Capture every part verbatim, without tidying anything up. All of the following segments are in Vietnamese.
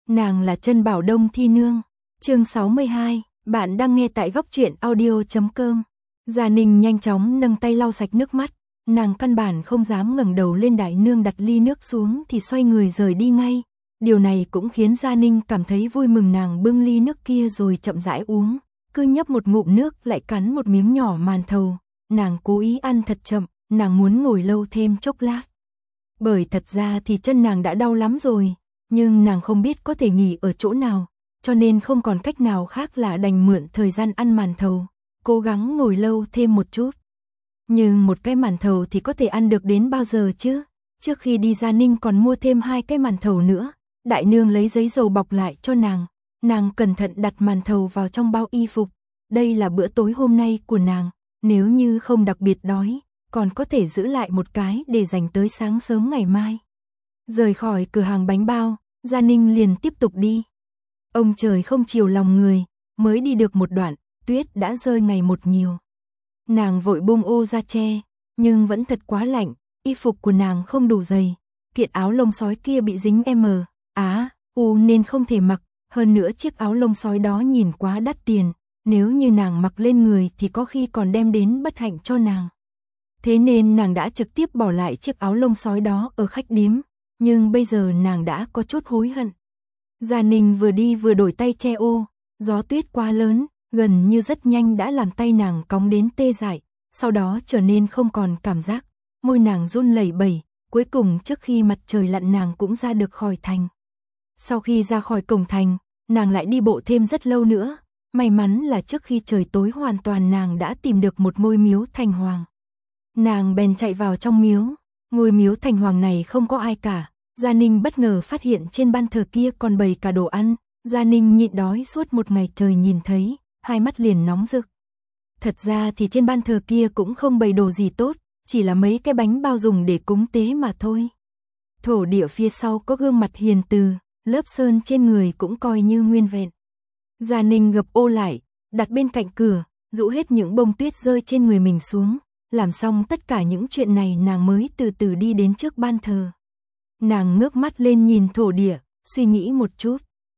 Nàng là Trân Bảo Đông Thi Nương. Chương sáu mươi hai, bạn đang nghe tại góc truyện audio chấm com. Gia Ninh nhanh chóng nâng tay lau sạch nước mắt, nàng căn bản không dám ngẩng đầu lên. Đại nương đặt ly nước xuống thì xoay người rời đi ngay. Điều này cũng khiến Gia Ninh cảm thấy vui mừng. Nàng bưng ly nước kia rồi chậm rãi uống, cứ nhấp một ngụm nước lại cắn một miếng nhỏ màn thầu. Nàng cố ý ăn thật chậm, nàng muốn ngồi lâu thêm chốc lát. Bởi thật ra thì chân nàng đã đau lắm rồi, nhưng nàng không biết có thể nghỉ ở chỗ nào, cho nên không còn cách nào khác là đành mượn thời gian ăn màn thầu, cố gắng ngồi lâu thêm một chút. Nhưng một cái màn thầu thì có thể ăn được đến bao giờ chứ? Trước khi đi Gia Ninh còn mua thêm hai cái màn thầu nữa. Đại nương lấy giấy dầu bọc lại cho nàng, nàng cẩn thận đặt màn thầu vào trong bao y phục. Đây là bữa tối hôm nay của nàng, nếu như không đặc biệt đói, còn có thể giữ lại một cái để dành tới sáng sớm ngày mai. Rời khỏi cửa hàng bánh bao, Gia Ninh liền tiếp tục đi. Ông trời không chiều lòng người, mới đi được một đoạn, tuyết đã rơi ngày một nhiều. Nàng vội bung ô ra che, nhưng vẫn thật quá lạnh, y phục của nàng không đủ dày. Kiện áo lông sói kia bị dính M, Á, U nên không thể mặc, hơn nữa chiếc áo lông sói đó nhìn quá đắt tiền, nếu như nàng mặc lên người thì có khi còn đem đến bất hạnh cho nàng. Thế nên nàng đã trực tiếp bỏ lại chiếc áo lông sói đó ở khách điếm, nhưng bây giờ nàng đã có chút hối hận. Gia Ninh vừa đi vừa đổi tay che ô, gió tuyết quá lớn, gần như rất nhanh đã làm tay nàng cóng đến tê dại, sau đó trở nên không còn cảm giác, môi nàng run lẩy bẩy, cuối cùng trước khi mặt trời lặn nàng cũng ra được khỏi thành. Sau khi ra khỏi cổng thành, nàng lại đi bộ thêm rất lâu nữa, may mắn là trước khi trời tối hoàn toàn nàng đã tìm được một ngôi miếu thành hoàng. Nàng bèn chạy vào trong miếu, ngôi miếu thành hoàng này không có ai cả. Gia Ninh bất ngờ phát hiện trên ban thờ kia còn bày cả đồ ăn. Gia Ninh nhịn đói suốt một ngày trời nhìn thấy, hai mắt liền nóng rực. Thật ra thì trên ban thờ kia cũng không bày đồ gì tốt, chỉ là mấy cái bánh bao dùng để cúng tế mà thôi. Thổ địa phía sau có gương mặt hiền từ, lớp sơn trên người cũng coi như nguyên vẹn. Gia Ninh gập ô lại, đặt bên cạnh cửa, rũ hết những bông tuyết rơi trên người mình xuống. Làm xong tất cả những chuyện này nàng mới từ từ đi đến trước ban thờ. Nàng ngước mắt lên nhìn thổ địa, suy nghĩ một chút.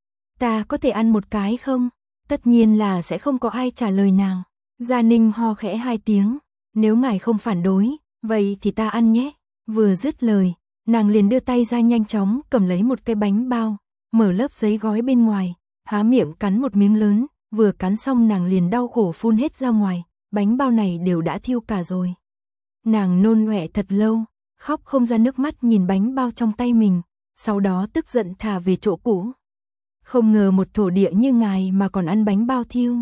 Ta có thể ăn một cái không? Tất nhiên là sẽ không có ai trả lời nàng. Gia Ninh ho khẽ hai tiếng. Nếu ngài không phản đối, vậy thì ta ăn nhé. Vừa dứt lời, nàng liền đưa tay ra nhanh chóng cầm lấy một cái bánh bao, mở lớp giấy gói bên ngoài, há miệng cắn một miếng lớn. Vừa cắn xong nàng liền đau khổ phun hết ra ngoài. Bánh bao này đều đã thiêu cả rồi. Nàng nôn ọe thật lâu, khóc không ra nước mắt nhìn bánh bao trong tay mình, sau đó tức giận thả về chỗ cũ. Không ngờ một thổ địa như ngài mà còn ăn bánh bao thiêu.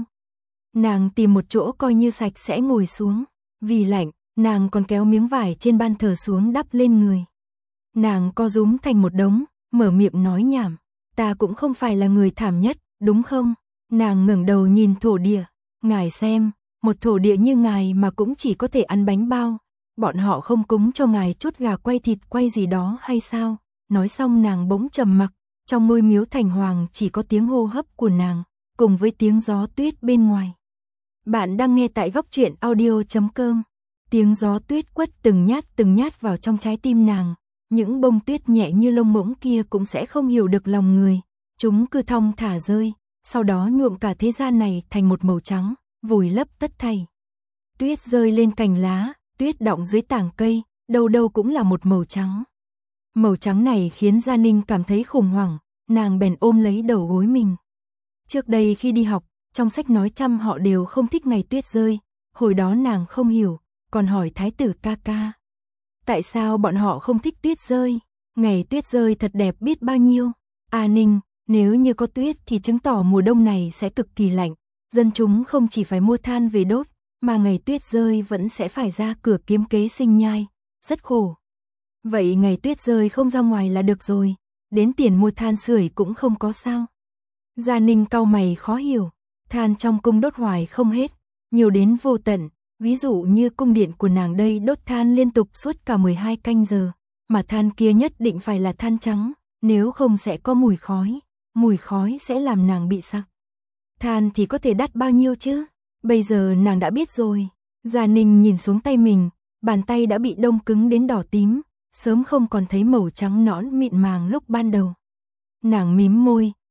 Nàng tìm một chỗ coi như sạch sẽ ngồi xuống, vì lạnh, nàng còn kéo miếng vải trên ban thờ xuống đắp lên người. Nàng co rúm thành một đống, mở miệng nói nhảm, ta cũng không phải là người thảm nhất, đúng không? Nàng ngẩng đầu nhìn thổ địa, ngài xem, một thổ địa như ngài mà cũng chỉ có thể ăn bánh bao, bọn họ không cúng cho ngài chút gà quay thịt quay gì đó hay sao? Nói xong nàng bỗng trầm mặc, trong ngôi miếu thành hoàng chỉ có tiếng hô hấp của nàng, cùng với tiếng gió tuyết bên ngoài. Bạn đang nghe tại góc truyện audio chấm com. Tiếng gió tuyết quất từng nhát từng nhát vào trong trái tim nàng, những bông tuyết nhẹ như lông ngỗng kia cũng sẽ không hiểu được lòng người, chúng cứ thong thả rơi, sau đó nhuộm cả thế gian này thành một màu trắng, vùi lấp tất thảy. Tuyết rơi lên cành lá, tuyết đọng dưới tảng cây, đâu đâu cũng là một màu trắng. Màu trắng này khiến Gia Ninh cảm thấy khủng hoảng, nàng bèn ôm lấy đầu gối mình. Trước đây khi đi học, trong sách nói trăm họ đều không thích ngày tuyết rơi, hồi đó nàng không hiểu, còn hỏi thái tử ca ca. Tại sao bọn họ không thích tuyết rơi? Ngày tuyết rơi thật đẹp biết bao nhiêu. A Ninh, nếu như có tuyết thì chứng tỏ mùa đông này sẽ cực kỳ lạnh, dân chúng không chỉ phải mua than về đốt, mà ngày tuyết rơi vẫn sẽ phải ra cửa kiếm kế sinh nhai, rất khổ. Vậy ngày tuyết rơi không ra ngoài là được rồi, đến tiền mua than sưởi cũng không có sao. Gia Ninh cau mày khó hiểu, than trong cung đốt hoài không hết, nhiều đến vô tận, ví dụ như cung điện của nàng đây đốt than liên tục suốt cả mười hai canh giờ, mà than kia nhất định phải là than trắng, nếu không sẽ có mùi khói, mùi khói sẽ làm nàng bị sặc. Than thì có thể đắt bao nhiêu chứ? Bây giờ nàng đã biết rồi. Gia Ninh nhìn xuống tay mình, bàn tay đã bị đông cứng đến đỏ tím, sớm không còn thấy màu trắng nõn mịn màng lúc ban đầu. Nàng mím môi,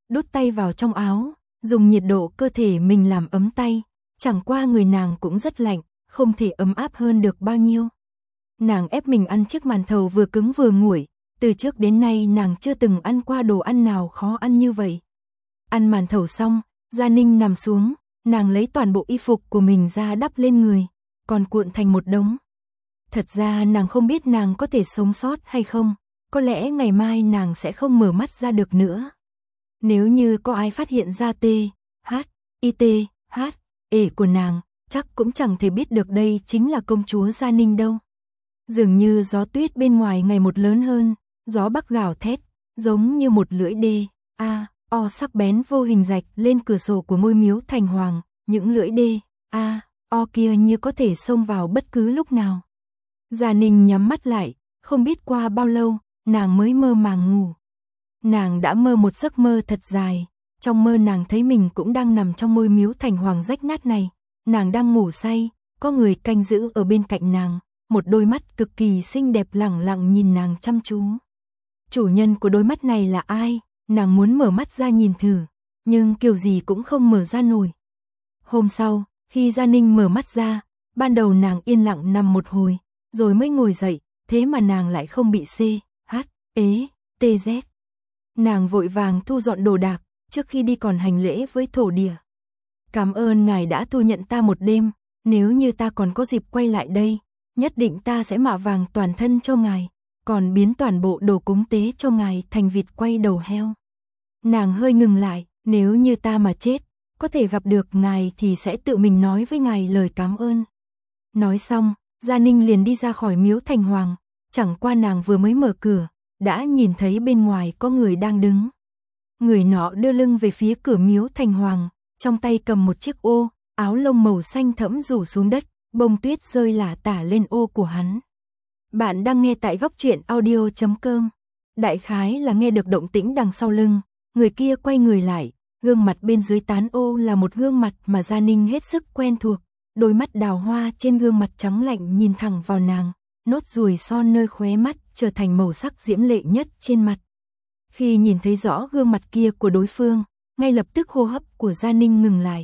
đút tay vào trong áo, dùng nhiệt độ cơ thể mình làm ấm tay, chẳng qua người nàng cũng rất lạnh, không thể ấm áp hơn được bao nhiêu. Nàng ép mình ăn chiếc màn thầu vừa cứng vừa nguội, từ trước đến nay nàng chưa từng ăn qua đồ ăn nào khó ăn như vậy. Ăn màn thầu xong, Gia Ninh nằm xuống, nàng lấy toàn bộ y phục của mình ra đắp lên người, còn cuộn thành một đống. Thật ra nàng không biết nàng có thể sống sót hay không, có lẽ ngày mai nàng sẽ không mở mắt ra được nữa. Nếu như có ai phát hiện ra T, H, I T, H, E của nàng, chắc cũng chẳng thể biết được đây chính là công chúa Gia Ninh đâu. Dường như gió tuyết bên ngoài ngày một lớn hơn, gió bắc gào thét, giống như một lưỡi đê, a, o sắc bén vô hình rạch lên cửa sổ của ngôi miếu thành hoàng, những lưỡi đê, a, o kia như có thể xông vào bất cứ lúc nào. Gia Ninh nhắm mắt lại, không biết qua bao lâu, nàng mới mơ màng ngủ. Nàng đã mơ một giấc mơ thật dài, trong mơ nàng thấy mình cũng đang nằm trong ngôi miếu thành hoàng rách nát này, nàng đang ngủ say, có người canh giữ ở bên cạnh nàng, một đôi mắt cực kỳ xinh đẹp lẳng lặng nhìn nàng chăm chú. Chủ nhân của đôi mắt này là ai? Nàng muốn mở mắt ra nhìn thử, nhưng kiểu gì cũng không mở ra nổi. Hôm sau, khi Gia Ninh mở mắt ra, ban đầu nàng yên lặng nằm một hồi, rồi mới ngồi dậy, thế mà nàng lại không bị C, H, ế, T, Z. Nàng vội vàng thu dọn đồ đạc, trước khi đi còn hành lễ với thổ địa. Cảm ơn ngài đã thu nhận ta một đêm, nếu như ta còn có dịp quay lại đây, nhất định ta sẽ mạ vàng toàn thân cho ngài, còn biến toàn bộ đồ cúng tế cho ngài thành vịt quay đầu heo. Nàng hơi ngừng lại, nếu như ta mà chết, có thể gặp được ngài thì sẽ tự mình nói với ngài lời cảm ơn. Nói xong, Gia Ninh liền đi ra khỏi miếu thành hoàng, chẳng qua nàng vừa mới mở cửa, đã nhìn thấy bên ngoài có người đang đứng. Người nọ đưa lưng về phía cửa miếu thành hoàng, trong tay cầm một chiếc ô, áo lông màu xanh thẫm rủ xuống đất, bông tuyết rơi lả tả lên ô của hắn. Bạn đang nghe tại góc truyện audio chấm com. Đại khái là nghe được động tĩnh đằng sau lưng, người kia quay người lại, gương mặt bên dưới tán ô là một gương mặt mà Gia Ninh hết sức quen thuộc, đôi mắt đào hoa trên gương mặt trắng lạnh nhìn thẳng vào nàng, nốt ruồi son nơi khóe mắt trở thành màu sắc diễm lệ nhất trên mặt. Khi nhìn thấy rõ gương mặt kia của đối phương, ngay lập tức hô hấp của Gia Ninh ngừng lại.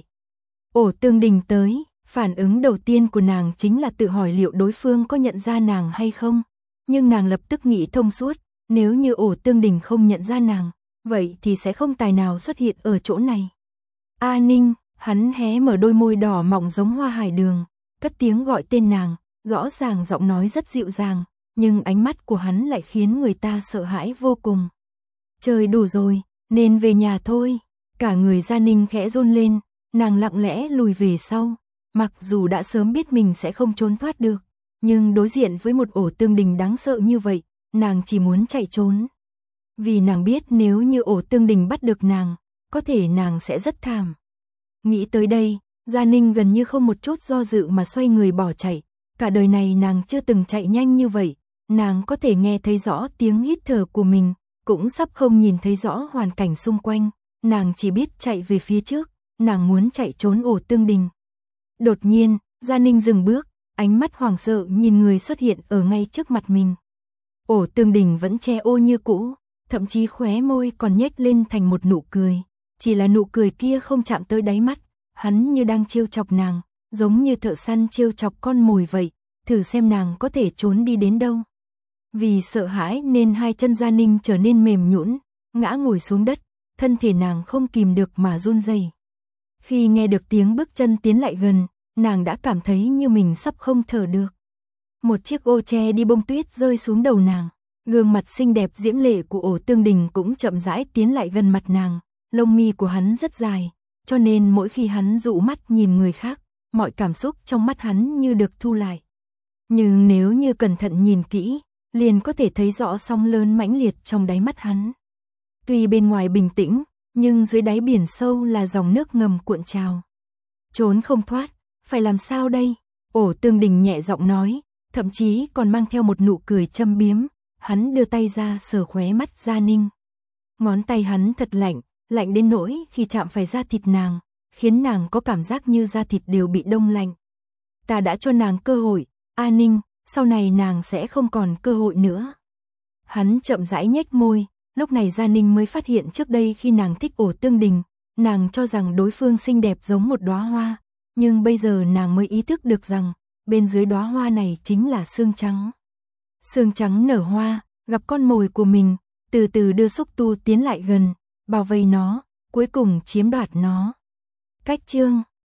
Ổ Tương Đình tới, phản ứng đầu tiên của nàng chính là tự hỏi liệu đối phương có nhận ra nàng hay không, nhưng nàng lập tức nghĩ thông suốt, nếu như Ổ Tương Đình không nhận ra nàng, vậy thì sẽ không tài nào xuất hiện ở chỗ này. A Ninh, hắn hé mở đôi môi đỏ mọng giống hoa hải đường, cất tiếng gọi tên nàng, rõ ràng giọng nói rất dịu dàng, nhưng ánh mắt của hắn lại khiến người ta sợ hãi vô cùng. Trời đủ rồi, nên về nhà thôi. Cả người Gia Ninh khẽ run lên, nàng lặng lẽ lùi về sau, mặc dù đã sớm biết mình sẽ không trốn thoát được, nhưng đối diện với một Ổ Tương Đình đáng sợ như vậy, nàng chỉ muốn chạy trốn. Vì nàng biết nếu như Ổ Tương Đình bắt được nàng, có thể nàng sẽ rất thảm. Nghĩ tới đây, Gia Ninh gần như không một chút do dự mà xoay người bỏ chạy. Cả đời này nàng chưa từng chạy nhanh như vậy, nàng có thể nghe thấy rõ tiếng hít thở của mình, cũng sắp không nhìn thấy rõ hoàn cảnh xung quanh, nàng chỉ biết chạy về phía trước, nàng muốn chạy trốn Ổ Tương Đình. Đột nhiên, Gia Ninh dừng bước, ánh mắt hoảng sợ nhìn người xuất hiện ở ngay trước mặt mình. Ổ Tương Đình vẫn che ô như cũ, thậm chí khóe môi còn nhếch lên thành một nụ cười, chỉ là nụ cười kia không chạm tới đáy mắt, hắn như đang trêu chọc nàng, giống như thợ săn trêu chọc con mồi vậy, thử xem nàng có thể trốn đi đến đâu. Vì sợ hãi nên hai chân Gia Ninh trở nên mềm nhũn, ngã ngồi xuống đất, thân thể nàng không kìm được mà run rẩy. Khi nghe được tiếng bước chân tiến lại gần, nàng đã cảm thấy như mình sắp không thở được. Một chiếc ô che đi bông tuyết rơi xuống đầu nàng, gương mặt xinh đẹp diễm lệ của Ổ Tương Đình cũng chậm rãi tiến lại gần mặt nàng, lông mi của hắn rất dài, cho nên mỗi khi hắn dụ mắt nhìn người khác, mọi cảm xúc trong mắt hắn như được thu lại. Nhưng nếu như cẩn thận nhìn kỹ, liền có thể thấy rõ sóng lớn mãnh liệt trong đáy mắt hắn. Tuy bên ngoài bình tĩnh, nhưng dưới đáy biển sâu là dòng nước ngầm cuộn trào. Trốn không thoát, phải làm sao đây? Ổ Tương Đình nhẹ giọng nói, thậm chí còn mang theo một nụ cười châm biếm, hắn đưa tay ra sờ khóe mắt Gia Ninh. Ngón tay hắn thật lạnh, lạnh đến nỗi khi chạm phải da thịt nàng, khiến nàng có cảm giác như da thịt đều bị đông lạnh. Ta đã cho nàng cơ hội, A Ninh, sau này nàng sẽ không còn cơ hội nữa. Hắn chậm rãi nhếch môi, Lúc này Gia Ninh mới phát hiện trước đây khi nàng thích Ổ Tương Đình, nàng cho rằng đối phương xinh đẹp giống một đóa hoa, nhưng bây giờ nàng mới ý thức được rằng, bên dưới đóa hoa này chính là xương trắng. Xương trắng nở hoa, gặp con mồi của mình, từ từ đưa xúc tu tiến lại gần, bảo vệ nó, cuối cùng chiếm đoạt nó. Cách chương